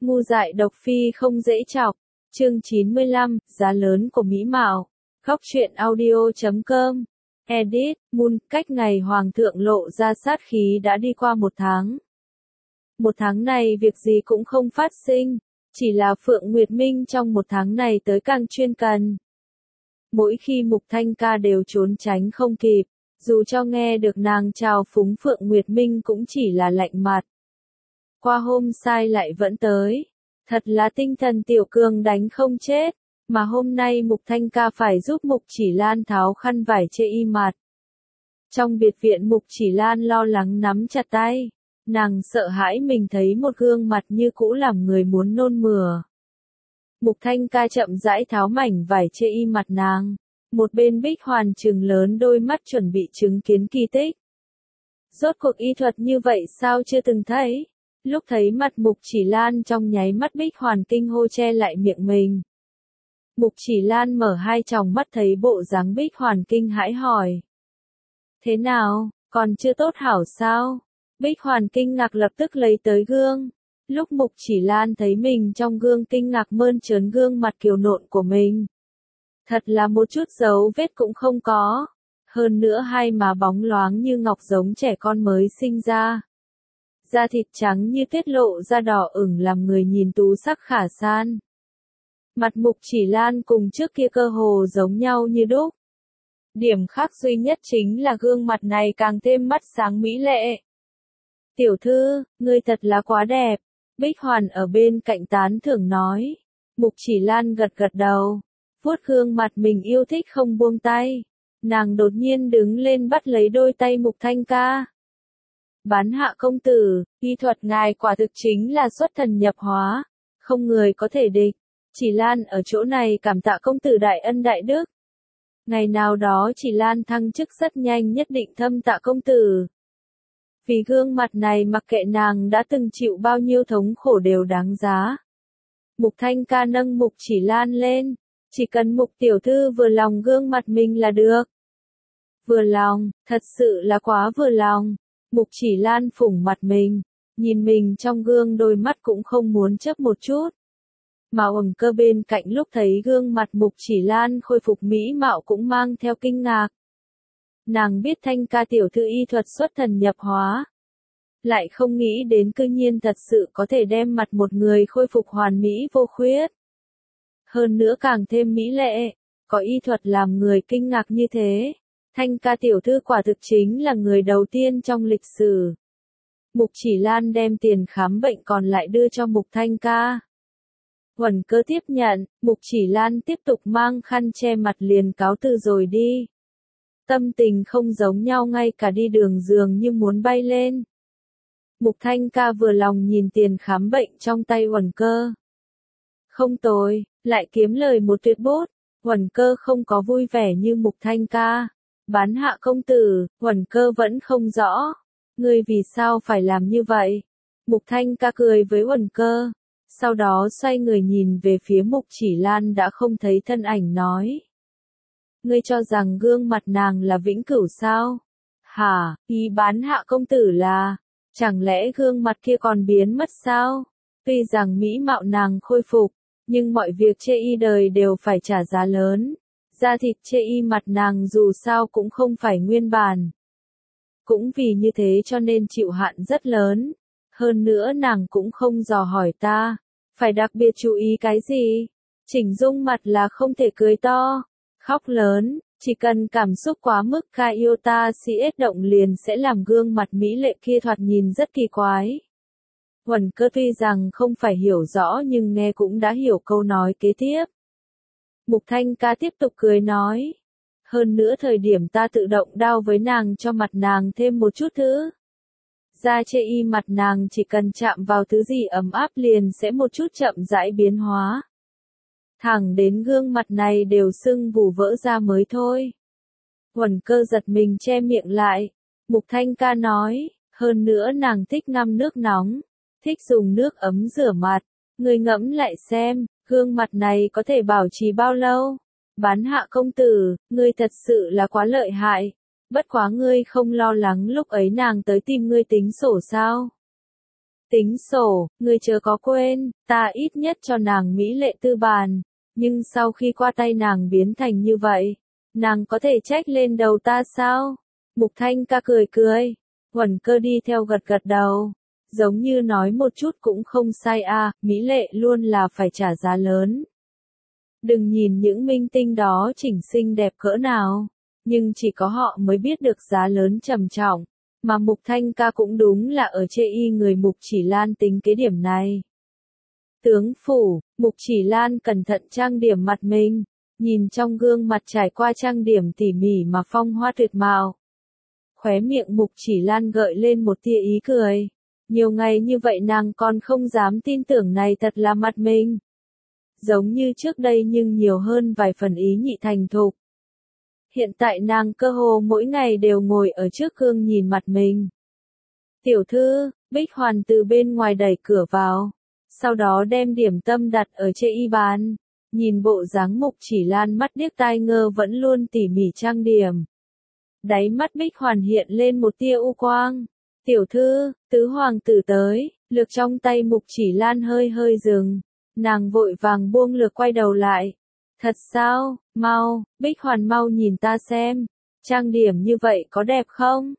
Ngu dại độc phi không dễ chọc. Chương 95, giá lớn của mỹ mạo. Góc truyện audio.com. Edit, Moon, cách ngày Hoàng thượng lộ ra sát khí đã đi qua 1 tháng. 1 tháng này việc gì cũng không phát sinh, chỉ là Phượng Nguyệt Minh trong 1 tháng này tới càng chuyên cần. Mỗi khi Mục Thanh Ca đều trốn tránh không kịp, dù cho nghe được nàng chào phúng Phượng Nguyệt Minh cũng chỉ là lạnh mặt. Qua hôm sai lại vẫn tới, thật là tinh thần tiểu cường đánh không chết, mà hôm nay Mục Thanh Ca phải giúp Mục Chỉ Lan tháo khăn vải che y mặt. Trong biệt viện Mục Chỉ Lan lo lắng nắm chặt tay, nàng sợ hãi mình thấy một gương mặt như cũ làm người muốn nôn mửa. Mục Thanh Ca chậm rãi tháo mảnh vải che y mặt nàng, một bên Bích Hoàn trừng lớn đôi mắt chuẩn bị chứng kiến kỳ tích. Rốt cuộc y thuật như vậy sao chưa từng thấy? Lúc thấy mặt Mục Chỉ Lan trong nháy mắt Bích Hoàn kinh hô che lại miệng mình. Mục Chỉ Lan mở hai tròng mắt thấy bộ dáng Bích Hoàn kinh hãi hỏi. Thế nào, còn chưa tốt hảo sao? Bích Hoàn kinh ngạc lập tức lấy tới gương. Lúc Mục Chỉ Lan thấy mình trong gương kinh ngạc mơn trớn gương mặt kiều nộn của mình. Thật là một chút dấu vết cũng không có. Hơn nữa hai má bóng loáng như ngọc giống trẻ con mới sinh ra. Da thịt trắng như tuyết lộ da đỏ ửng làm người nhìn tú sắc khả san. Mặt Mục Chỉ Lan cùng trước kia cơ hồ giống nhau như đúc. Điểm khác duy nhất chính là gương mặt này càng thêm mắt sáng mỹ lệ. Tiểu thư, ngươi thật là quá đẹp. Bích Hoàn ở bên cạnh tán thưởng nói. Mục Chỉ Lan gật gật đầu, vuốt gương mặt mình yêu thích không buông tay. Nàng đột nhiên đứng lên bắt lấy đôi tay Mục Thanh Ca. Bán hạ công tử, y thuật ngài quả thực chính là xuất thần nhập hóa, không người có thể địch. Chỉ Lan ở chỗ này cảm tạ công tử đại ân đại đức. Ngày nào đó Chỉ Lan thăng chức rất nhanh nhất định thâm tạ công tử. Vì gương mặt này mặc kệ nàng đã từng chịu bao nhiêu thống khổ đều đáng giá. Mục Thanh Ca nâng Mục Chỉ Lan lên, chỉ cần Mục tiểu thư vừa lòng gương mặt mình là được. Vừa lòng, thật sự là quá vừa lòng. Mục Chỉ Lan phủng mặt mình, nhìn mình trong gương đôi mắt cũng không muốn chớp một chút. Mà Uẩn Cơ bên cạnh lúc thấy gương mặt Mục Chỉ Lan khôi phục mỹ mạo cũng mang theo kinh ngạc. Nàng biết Thanh Ca tiểu thư y thuật xuất thần nhập hóa. Lại không nghĩ đến cư nhiên thật sự có thể đem mặt một người khôi phục hoàn mỹ vô khuyết. Hơn nữa càng thêm mỹ lệ, có y thuật làm người kinh ngạc như thế. Thanh Ca tiểu thư quả thực chính là người đầu tiên trong lịch sử. Mục Chỉ Lan đem tiền khám bệnh còn lại đưa cho Mục Thanh Ca. Uẩn Cơ tiếp nhận, Mục Chỉ Lan tiếp tục mang khăn che mặt liền cáo từ rồi đi. Tâm tình không giống nhau ngay cả đi đường dường như muốn bay lên. Mục Thanh Ca vừa lòng nhìn tiền khám bệnh trong tay Uẩn Cơ. Không tồi, lại kiếm lời một tuyệt bút. Uẩn Cơ không có vui vẻ như Mục Thanh Ca. Bán hạ công tử, Uẩn Cơ vẫn không rõ. Ngươi vì sao phải làm như vậy? Mục Thanh Ca cười với Uẩn Cơ. Sau đó xoay người nhìn về phía Mục Chỉ Lan đã không thấy thân ảnh nói. Ngươi cho rằng gương mặt nàng là vĩnh cửu sao? Hả, ý bán hạ công tử là, chẳng lẽ gương mặt kia còn biến mất sao? Tuy rằng mỹ mạo nàng khôi phục, nhưng mọi việc chê y đời đều phải trả giá lớn. Da thịt chê y mặt nàng dù sao cũng không phải nguyên bản. Cũng vì như thế cho nên chịu hạn rất lớn. Hơn nữa nàng cũng không dò hỏi ta, phải đặc biệt chú ý cái gì? Chỉnh dung mặt là không thể cười to, khóc lớn, chỉ cần cảm xúc quá mức Kaiota CS động liền sẽ làm gương mặt mỹ lệ kia thoạt nhìn rất kỳ quái. Uẩn Cơ tuy rằng không phải hiểu rõ nhưng nghe cũng đã hiểu câu nói kế tiếp. Mục Thanh Ca tiếp tục cười nói. Hơn nữa thời điểm ta tự động đao với nàng cho mặt nàng thêm một chút thứ. Da chê y mặt nàng chỉ cần chạm vào thứ gì ấm áp liền sẽ một chút chậm rãi biến hóa. Thẳng đến gương mặt này đều sưng vù vỡ ra mới thôi. Uẩn Cơ giật mình che miệng lại. Mục Thanh Ca nói, hơn nữa nàng thích ngâm nước nóng, thích dùng nước ấm rửa mặt. Ngươi ngẫm lại xem, gương mặt này có thể bảo trì bao lâu? Bán hạ công tử, ngươi thật sự là quá lợi hại. Bất quá ngươi không lo lắng lúc ấy nàng tới tìm ngươi tính sổ sao? Tính sổ, ngươi chớ có quên, ta ít nhất cho nàng mỹ lệ tư bàn, nhưng sau khi qua tay nàng biến thành như vậy, nàng có thể trách lên đầu ta sao? Mục Thanh ca cười cười, Huẩn Cơ đi theo gật gật đầu, giống như nói một chút cũng không sai à, mỹ lệ luôn là phải trả giá lớn. Đừng nhìn những minh tinh đó chỉnh xinh đẹp cỡ nào, nhưng chỉ có họ mới biết được giá lớn trầm trọng, mà Mục Thanh ca cũng đúng là ở chê y người Mục Chỉ Lan tính cái điểm này. Tướng phủ, Mục Chỉ Lan cẩn thận trang điểm mặt mình, nhìn trong gương mặt trải qua trang điểm tỉ mỉ mà phong hoa tuyệt mạo. Khóe miệng Mục Chỉ Lan gợi lên một tia ý cười. Nhiều ngày như vậy nàng còn không dám tin tưởng này thật là mặt mình. Giống như trước đây nhưng nhiều hơn vài phần ý nhị thành thục. Hiện tại nàng cơ hồ mỗi ngày đều ngồi ở trước gương nhìn mặt mình. Tiểu thư, Bích Hoàn từ bên ngoài đẩy cửa vào, sau đó đem điểm tâm đặt ở trên y bàn. Nhìn bộ dáng Mục Chỉ Lan mắt điếc tai ngơ vẫn luôn tỉ mỉ trang điểm. Đáy mắt Bích Hoàn hiện lên một tia u quang. Tiểu thư, tứ hoàng tử tới, lược trong tay Mục Chỉ Lan hơi hơi dừng. Nàng vội vàng buông lược quay đầu lại. Thật sao, mau, Bích Hoàn mau nhìn ta xem. Trang điểm như vậy có đẹp không?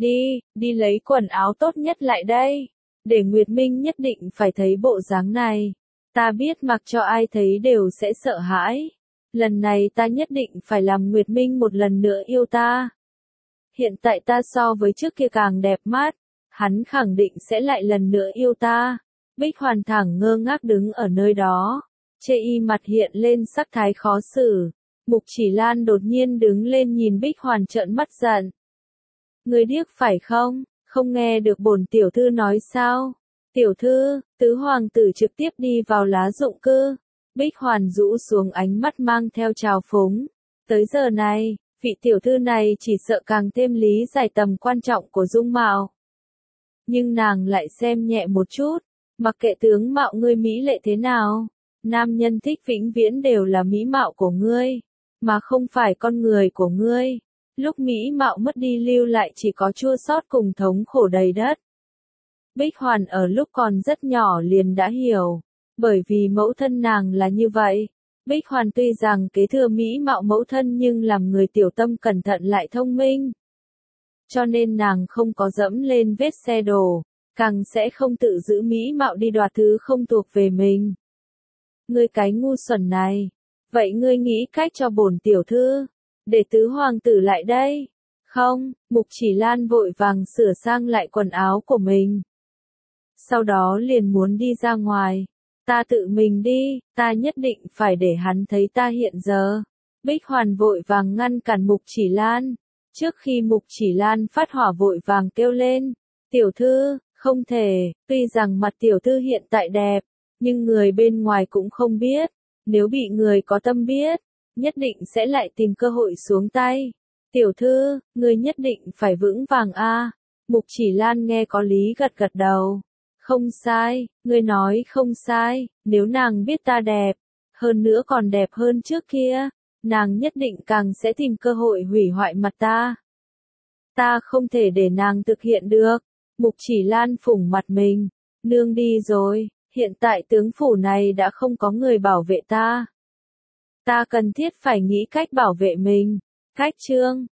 Đi lấy quần áo tốt nhất lại đây. Để Nguyệt Minh nhất định phải thấy bộ dáng này. Ta biết mặc cho ai thấy đều sẽ sợ hãi. Lần này ta nhất định phải làm Nguyệt Minh một lần nữa yêu ta. Hiện tại ta so với trước kia càng đẹp mắt, hắn khẳng định sẽ lại lần nữa yêu ta. Bích Hoàn thẳng ngơ ngác đứng ở nơi đó, chê y mặt hiện lên sắc thái khó xử. Mục Chỉ Lan đột nhiên đứng lên nhìn Bích Hoàn trợn mắt giận. Người điếc phải không, không nghe được bổn tiểu thư nói sao? Tiểu thư, tứ hoàng tử trực tiếp đi vào lá dụng cư. Bích Hoàn rũ xuống ánh mắt mang theo trào phúng. Tới giờ này, vị tiểu thư này chỉ sợ càng thêm lý giải tầm quan trọng của dung mạo. Nhưng nàng lại xem nhẹ một chút, mặc kệ tướng mạo ngươi mỹ lệ thế nào, nam nhân thích vĩnh viễn đều là mỹ mạo của ngươi, mà không phải con người của ngươi. Lúc mỹ mạo mất đi lưu lại chỉ có chua xót cùng thống khổ đầy đất. Bích Hoàn ở lúc còn rất nhỏ liền đã hiểu, bởi vì mẫu thân nàng là như vậy. Bích Hoàn tuy rằng kế thừa mỹ mạo mẫu thân nhưng làm người tiểu tâm cẩn thận lại thông minh. Cho nên nàng không có dẫm lên vết xe đổ, càng sẽ không tự giữ mỹ mạo đi đoạt thứ không thuộc về mình. Ngươi cái ngu xuẩn này, vậy ngươi nghĩ cách cho bổn tiểu thư, để tứ hoàng tử lại đây. Không, Mục Chỉ Lan vội vàng sửa sang lại quần áo của mình. Sau đó liền muốn đi ra ngoài. Ta tự mình đi, ta nhất định phải để hắn thấy ta hiện giờ. Bích Hoàn vội vàng ngăn cản Mục Chỉ Lan. Trước khi Mục Chỉ Lan phát hỏa vội vàng kêu lên. Tiểu thư, không thể, tuy rằng mặt tiểu thư hiện tại đẹp, nhưng người bên ngoài cũng không biết. Nếu bị người có tâm biết, nhất định sẽ lại tìm cơ hội xuống tay. Tiểu thư, người nhất định phải vững vàng a. Mục Chỉ Lan nghe có lý gật gật đầu. Không sai, ngươi nói không sai, nếu nàng biết ta đẹp, hơn nữa còn đẹp hơn trước kia, nàng nhất định càng sẽ tìm cơ hội hủy hoại mặt ta. Ta không thể để nàng thực hiện được. Mục Chỉ Lan phủng mặt mình, nương đi rồi, hiện tại tướng phủ này đã không có người bảo vệ ta. Ta cần thiết phải nghĩ cách bảo vệ mình. Cách chương